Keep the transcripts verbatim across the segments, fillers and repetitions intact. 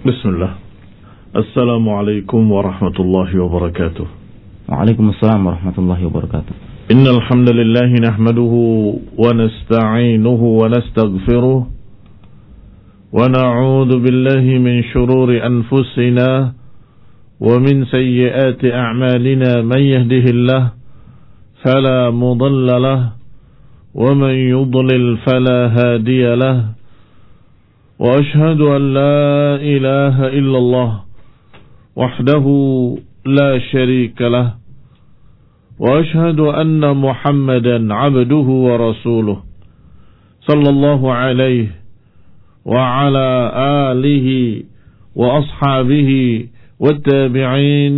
Bismillah. Assalamualaikum warahmatullahi wabarakatuh. Waalaikumsalam warahmatullahi wabarakatuh. Innal hamdalillah nahmaduhu wa nasta'inuhu wa nastaghfiruh wa na'udzu billahi min shururi anfusina wa min sayyiati a'malina man yahdihillahu fala mudilla lahu wa man yudlil fala hadiya lahu. وأشهد أن لا إله إلا الله وحده لا شريك له وأشهد أن محمدا عبده ورسوله صلى الله عليه وعلى آله وأصحابه والتابعين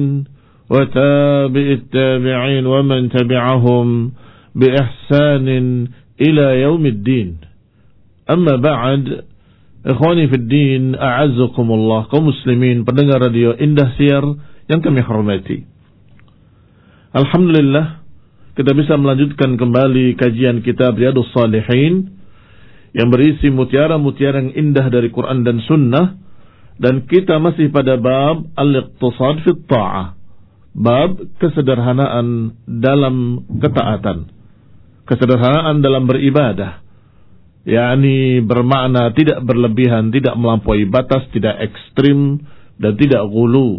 وتابع التابعين ومن تبعهم بإحسان إلى يوم الدين. أما بعد, Ikhwani fid din, a'azzakumullah, kaum muslimin pendengar radio Indah Siar yang kami hormati. Alhamdulillah, kita bisa melanjutkan kembali kajian kitab Riyadhus Shalihin yang berisi mutiara-mutiara yang indah dari Quran dan Sunnah, dan kita masih pada bab al-iqtisad fit ta'ah, bab kesederhanaan dalam ketaatan, kesederhanaan dalam beribadah. yakni bermakna tidak berlebihan, tidak melampaui batas, tidak ekstrim, dan tidak ghulu.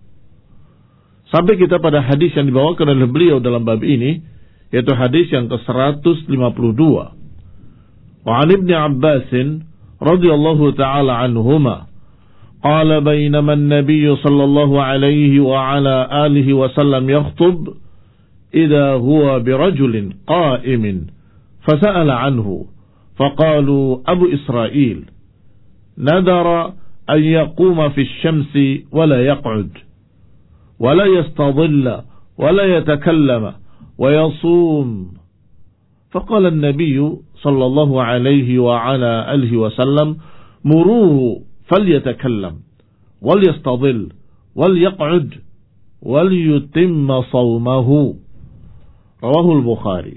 Sampai kita pada hadis yang dibawakan oleh beliau dalam bab ini, yaitu hadis yang ke seratus lima puluh dua. Wa 'an Ibnu Abbas radhiyallahu ta'ala anhuma qala bainama an-nabiy sallallahu alaihi wa ala alihi wa sallam yakhutub idza huwa birajulin qa'imin fasa'ala anhu فقالوا أبو إسرائيل نذر أن يقوم في الشمس ولا يقعد ولا يستظل ولا يتكلم ويصوم فقال النبي صلى الله عليه وعلى آله وسلم مروه فليتكلم وليستظل وليقعد وليتم صومه. رواه البخاري.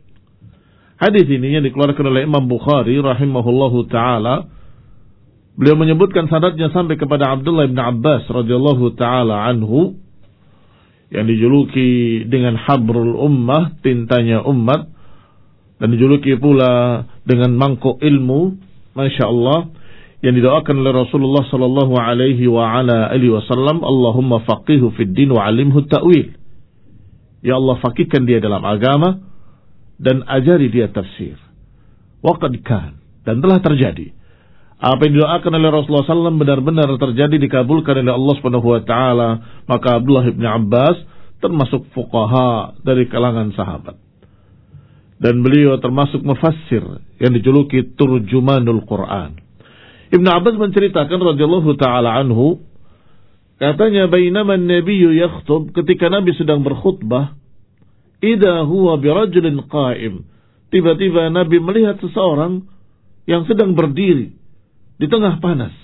Hadis ini yang dikeluarkan oleh Imam Bukhari rahimahullahu ta'ala. Beliau menyebutkan sanadnya sampai kepada Abdullah bin Abbas radhiyallahu ta'ala anhu, yang dijuluki dengan habrul ummah, tintanya umat, dan dijuluki pula dengan mangkuk ilmu, Masya Allah, yang didoakan oleh Rasulullah sallallahu alaihi wa ala alihi wasallam, Allahumma faqihu fid din wa alimhu ta'wil. Ya Allah, faqihkan dia dalam agama dan ajari dia tafsir. Waqad kan, dan telah terjadi. Apa yang didoakan oleh Rasulullah sallallahu alaihi wasallam benar-benar terjadi, dikabulkan oleh Allah Subhanahu wa taala. Maka Abdullah bin Abbas termasuk fuqaha dari kalangan sahabat, dan beliau termasuk mufassir yang dijuluki turjumanul Quran. Ibnu Abbas menceritakan radhiyallahu taala anhu, katanya bainama an-nabiyyu yakhutub, ketika Nabi sedang berkhutbah, idza huwa birajulin qa'im, tiba-tiba Nabi melihat seseorang yang sedang berdiri di tengah panas.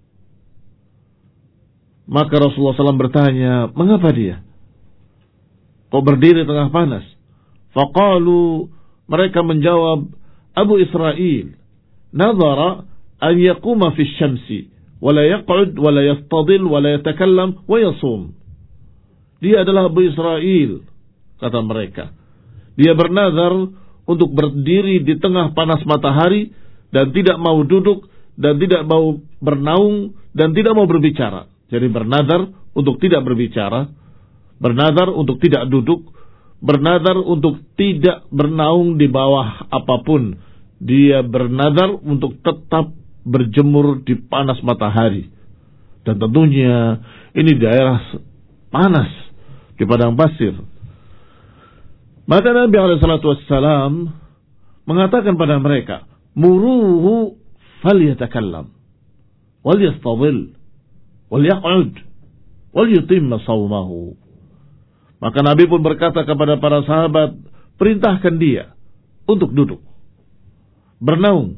Maka Rasulullah sallallahu alaihi wasallam bertanya, mengapa dia kok berdiri di tengah panas? Faqalu, mereka menjawab, Abu Israil nadhara an yaquma fi syamsi wa la yaq'ud wa la yastadil wa la yatakallam wa yasum. Dia adalah Abu Israil, kata mereka. Dia bernazar untuk berdiri di tengah panas matahari dan tidak mau duduk dan tidak mau bernaung dan tidak mau berbicara. Jadi bernazar untuk tidak berbicara, bernazar untuk tidak duduk, bernazar untuk tidak bernaung di bawah apapun. Dia bernazar untuk tetap berjemur di panas matahari. Dan tentunya ini daerah panas di padang pasir. Maka Nabi alaihi salatu wassalam mengatakan pada mereka, muruhu falyatakallam wal yastadil wal yaq'ud wal yutimma shawmahu. Maka Nabi pun berkata kepada para sahabat, perintahkan dia untuk duduk, bernaung,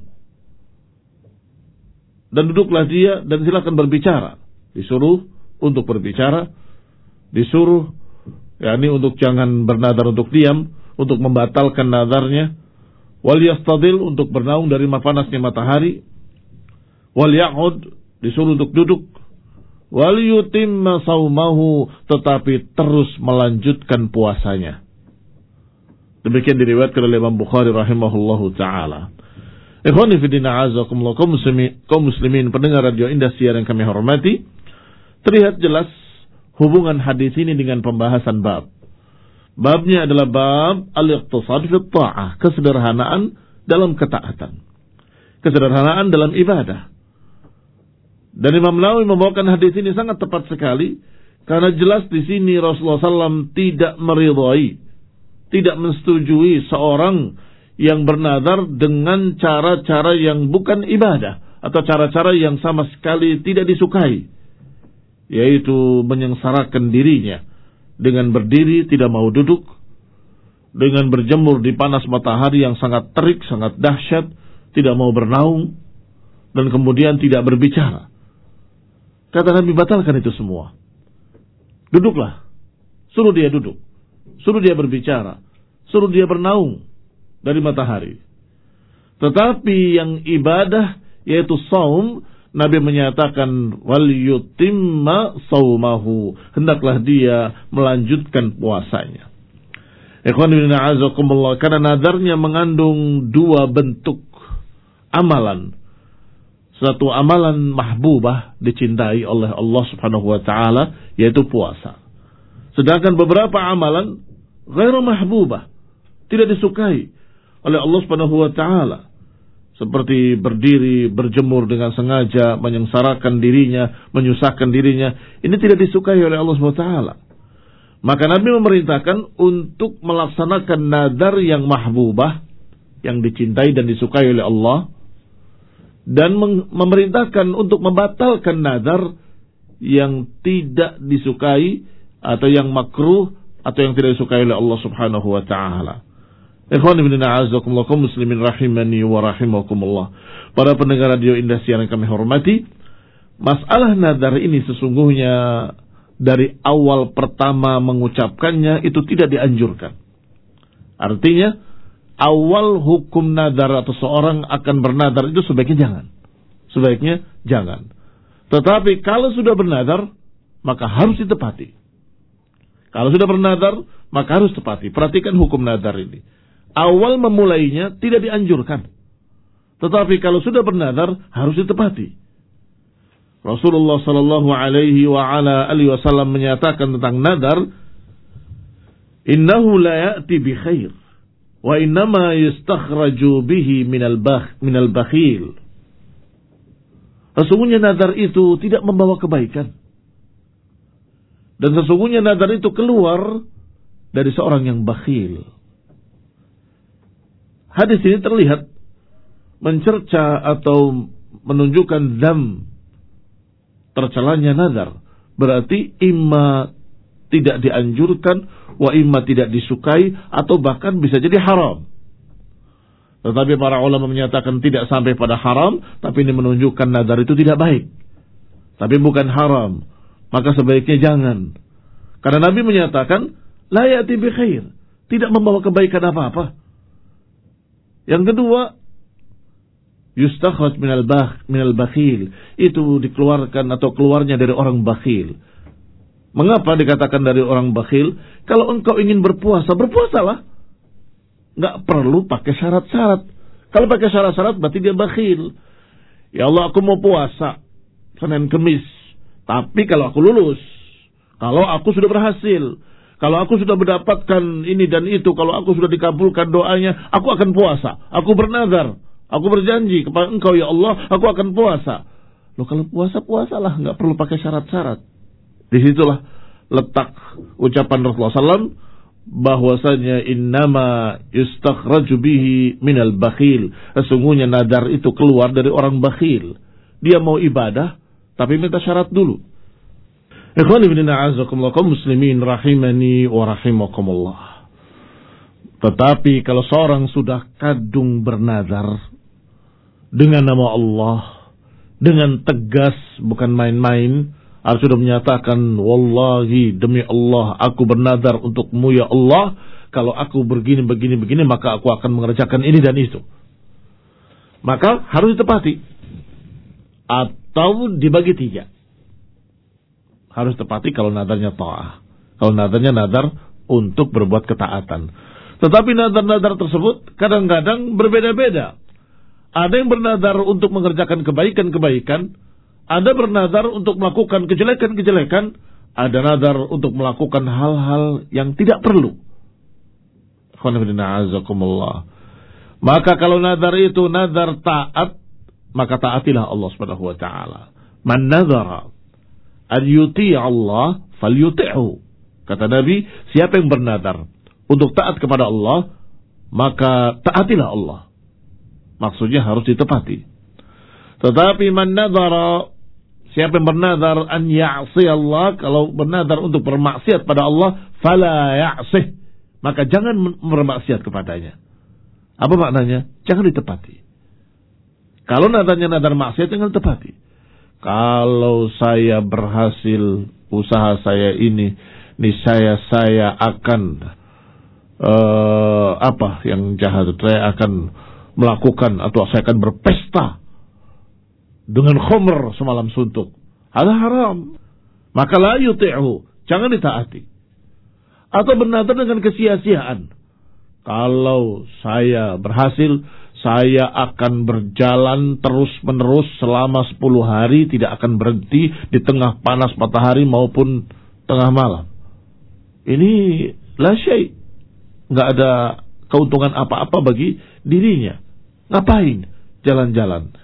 dan duduklah dia dan silakan berbicara. Disuruh untuk berbicara, disuruh yakni untuk jangan bernadar untuk diam, untuk membatalkan nadarnya. Wal yastadil, untuk bernaung dari panasnya matahari. Wal ya'ud, disuruh untuk duduk wal yutimma saumahu, tetapi terus melanjutkan puasanya. Demikian diriwayatkan oleh Imam Bukhari rahimahullahu taala. Ikhwani fi din a'azakumullah, kaum muslimin, kaum muslimin pendengar radio Indah Siar yang kami hormati, terlihat jelas hubungan hadis ini dengan pembahasan bab. Babnya adalah bab al-iqtisad fi ta'ah, kesederhanaan dalam ketaatan, kesederhanaan dalam ibadah. Dan Imam Nawawi membawakan hadis ini sangat tepat sekali karena jelas di sini Rasulullah shallallahu alaihi wasallam tidak meridhai, tidak menyetujui seorang yang bernadar dengan cara-cara yang bukan ibadah atau cara-cara yang sama sekali tidak disukai, yaitu menyengsarakan dirinya dengan berdiri tidak mau duduk, dengan berjemur di panas matahari yang sangat terik, sangat dahsyat, tidak mau bernaung, dan kemudian tidak berbicara. Kata Nabi, batalkan itu semua. Duduklah, suruh dia duduk, suruh dia berbicara, suruh dia bernaung dari matahari. Tetapi yang ibadah, yaitu saum, Nabi menyatakan wal yutimma saumahu, hendaklah dia melanjutkan puasanya. Ikhwan bin a'azakumullah, karena nadarnya mengandung dua bentuk amalan. Satu amalan mahbubah, dicintai oleh Allah Subhanahu wa taala, yaitu puasa. Sedangkan beberapa amalan ghairu mahbubah, tidak disukai oleh Allah Subhanahu wa taala, seperti berdiri, berjemur dengan sengaja, menyengsarakan dirinya, menyusahkan dirinya. Ini tidak disukai oleh Allah Subhanahu wa taala. Maka Nabi memerintahkan untuk melaksanakan nadar yang mahbubah, yang dicintai dan disukai oleh Allah, dan memerintahkan untuk membatalkan nadar yang tidak disukai atau yang makruh atau yang tidak disukai oleh Allah Subhanahu wa taala. Ikhwan ibn a'azakumullah, kaum muslimin rahimani wa rahimakumullah. Para pendengar radio Indah Siar yang kami hormati, masalah nadar ini sesungguhnya dari awal pertama mengucapkannya itu tidak dianjurkan. Artinya awal hukum nadar atau seorang akan bernadar itu sebaiknya jangan. Sebaiknya jangan. Tetapi kalau sudah bernadar, maka harus ditepati. Kalau sudah bernadar, maka harus tepati. Perhatikan hukum nadar ini. Awal memulainya tidak dianjurkan. Tetapi kalau sudah bernadar, harus ditepati. Rasulullah sallallahu alaihi wa ala alihi wasallam menyatakan tentang nadar, innahu la ya'ti bi khair wa innama yustakhraju bihi minal bakh minal bakhil. Sesungguhnya nadar itu tidak membawa kebaikan, dan sesungguhnya nadar itu keluar dari seorang yang bakhil. Hadis ini terlihat mencerca atau menunjukkan dzam, tercelanya nadar. Berarti imma tidak dianjurkan, wa imma tidak disukai, atau bahkan bisa jadi haram. Tetapi para ulama menyatakan tidak sampai pada haram, tapi ini menunjukkan nadar itu tidak baik, tapi bukan haram. Maka sebaiknya jangan. Karena Nabi menyatakan la ya'ti bi khair, tidak membawa kebaikan apa-apa. Yang kedua, yustakhraj minal bakh minal bakhil, itu dikeluarkan atau keluarnya dari orang bakhil. Mengapa dikatakan dari orang bakhil? Kalau engkau ingin berpuasa, berpuasalah. Enggak perlu pakai syarat-syarat. Kalau pakai syarat-syarat berarti dia bakhil. Ya Allah, aku mau puasa Senin Kemis, tapi kalau aku lulus, kalau aku sudah berhasil, kalau aku sudah mendapatkan ini dan itu, kalau aku sudah dikabulkan doanya, aku akan puasa. Aku bernazar, aku berjanji kepada engkau ya Allah, aku akan puasa. Loh, kalau puasa, puasalah, enggak perlu pakai syarat-syarat. Disitulah letak ucapan Rasulullah sallallahu alaihi wasallam bahwasanya innama yustakhraju bihi minal bakhil. Sesungguhnya nadar itu keluar dari orang bakhil. Dia mau ibadah tapi minta syarat dulu. Ikhwan ibn a'azakumullah, kaum muslimin rahimani wa rahimakumullah. Tetapi kalau seorang sudah kadung bernadar dengan nama Allah, dengan tegas, bukan main-main, harus sudah menyatakan, wallahi demi Allah, aku bernadar untukmu ya Allah, kalau aku begini, begini, begini, maka aku akan mengerjakan ini dan itu. Maka harus ditepati. Atau dibagi tiga. harus tepati kalau nadarnya ta'ah. Kalau nadarnya nadar untuk berbuat ketaatan. Tetapi nadar-nadar tersebut kadang-kadang berbeda-beda. Ada yang bernadar untuk mengerjakan kebaikan-kebaikan, ada bernadar untuk melakukan kejelekan-kejelekan, ada nadar untuk melakukan hal-hal yang tidak perlu. Maka kalau nadar itu nadar taat, maka taatilah Allah Subhanahu wa taala. Man nadara an yuti' Allah falyuti'hu. Kata Nabi, siapa yang bernadar untuk taat kepada Allah, maka taatilah Allah. Maksudnya harus ditepati. Tetapi man nadara, siapa yang bernadar an ya'si Allah, kalau bernadar untuk bermaksiat pada Allah, fala ya'sih, maka jangan bermaksiat kepadanya. Apa maknanya? Jangan ditepati. Kalau nadarnya nadar maksiat, jangan ditepati. Kalau saya berhasil usaha saya ini, niscaya saya akan uh, apa yang jahat, saya akan melakukan atau saya akan berpesta dengan khamr semalam suntuk. Hal haram. Maka la yuti'hu, jangan ditaati. Atau bernadar dengan kesia-siaan. Kalau saya berhasil, saya akan berjalan terus-menerus selama sepuluh hari, tidak akan berhenti di tengah panas matahari maupun tengah malam. Ini la syai', nggak ada keuntungan apa-apa bagi dirinya. Ngapain jalan-jalan?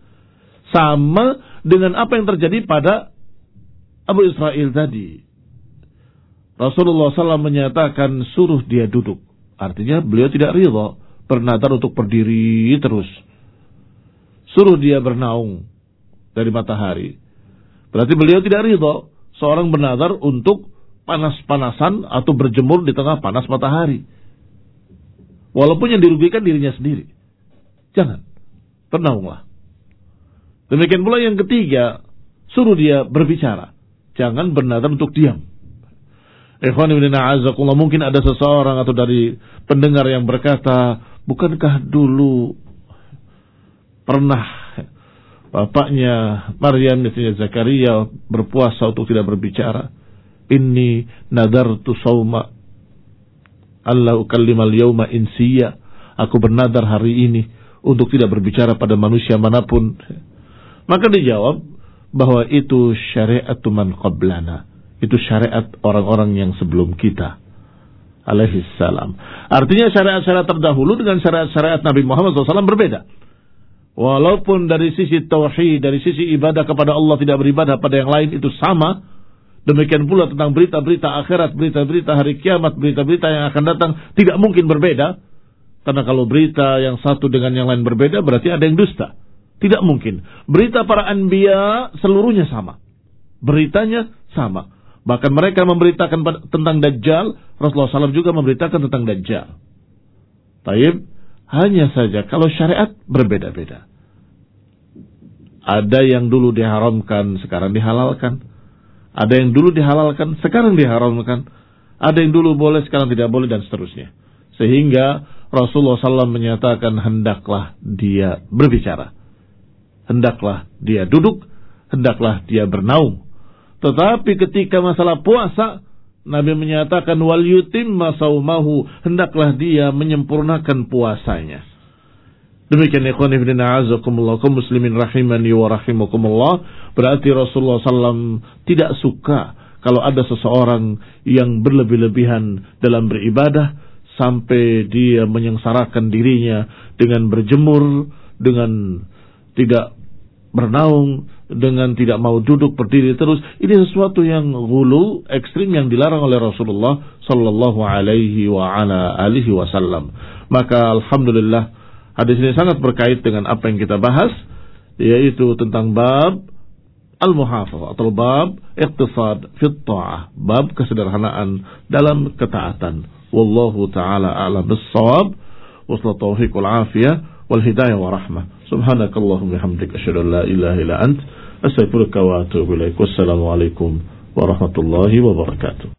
Sama dengan apa yang terjadi pada Abu Israel tadi. Rasulullah shallallahu alaihi wasallam menyatakan suruh dia duduk. Artinya beliau tidak ridha bernadar untuk berdiri terus. Suruh dia bernaung dari matahari. Berarti beliau tidak ridha seorang bernadar untuk panas-panasan atau berjemur di tengah panas matahari. Walaupun yang dirugikan dirinya sendiri. Jangan. Bernaunglah. Demikian pula yang ketiga, suruh dia berbicara. Jangan bernadar untuk diam. Ikhwan ibn a'azakullah, mungkin ada seseorang atau dari pendengar yang berkata, bukankah dulu pernah bapaknya Maryam, istrinya Zakaria, berpuasa untuk tidak berbicara? Inni nadartu sawma alla ukallimal yawma insiya. Aku bernadar hari ini untuk tidak berbicara pada manusia manapun. Maka dijawab bahwa itu syariatu man qablana. Itu syariat orang-orang yang sebelum kita alaihi salam. Artinya syariat-syariat terdahulu dengan syariat-syariat Nabi Muhammad shallallahu alaihi wasallam berbeda. Walaupun dari sisi tauhid, dari sisi ibadah kepada Allah tidak beribadah pada yang lain itu sama. Demikian pula tentang berita-berita akhirat, berita-berita hari kiamat, berita-berita yang akan datang tidak mungkin berbeda. Karena kalau berita yang satu dengan yang lain berbeda berarti ada yang dusta. Tidak mungkin. Berita para anbiya seluruhnya sama. Beritanya sama. Bahkan mereka memberitakan tentang Dajjal, Rasulullah shallallahu alaihi wasallam juga memberitakan tentang Dajjal. Taib, hanya saja kalau syariat berbeda-beda. Ada yang dulu diharamkan, sekarang dihalalkan. Ada yang dulu dihalalkan, sekarang diharamkan. Ada yang dulu boleh, sekarang tidak boleh, dan seterusnya. Sehingga Rasulullah shallallahu alaihi wasallam menyatakan hendaklah dia berbicara. Hendaklah dia duduk, hendaklah dia bernaung. Tetapi ketika masalah puasa, Nabi menyatakan wal yutimma saumahu, hendaklah dia menyempurnakan puasanya. Demikian ikhwan ibn a'azakumullah, kaum muslimin rahimani wa rahimakumullah. Berarti Rasulullah shallallahu alaihi wasallam tidak suka kalau ada seseorang yang berlebih-lebihan dalam beribadah sampai dia menyengsarakan dirinya dengan berjemur, dengan tidak bernaung, dengan tidak mau duduk berdiri terus. Ini sesuatu yang ghulu, ekstrim, yang dilarang oleh Rasulullah sallallahu alaihi wa ala alihi wasallam. Maka alhamdulillah hadis ini sangat berkait dengan apa yang kita bahas, yaitu tentang bab al-muhafazah atau bab iqtisad fi ta'ah, bab kesederhanaan dalam ketaatan. Wallahu taala a'lam bis-shawab. Wassalatu taufiq wal afiyah wal hidayah wa rahmah. Subhanakallahumma bihamdika asyhadu an la ilaha illa ant astaghfiruka wa atubu ilaik. Wassalamu alaikum warahmatullahi wabarakatuh.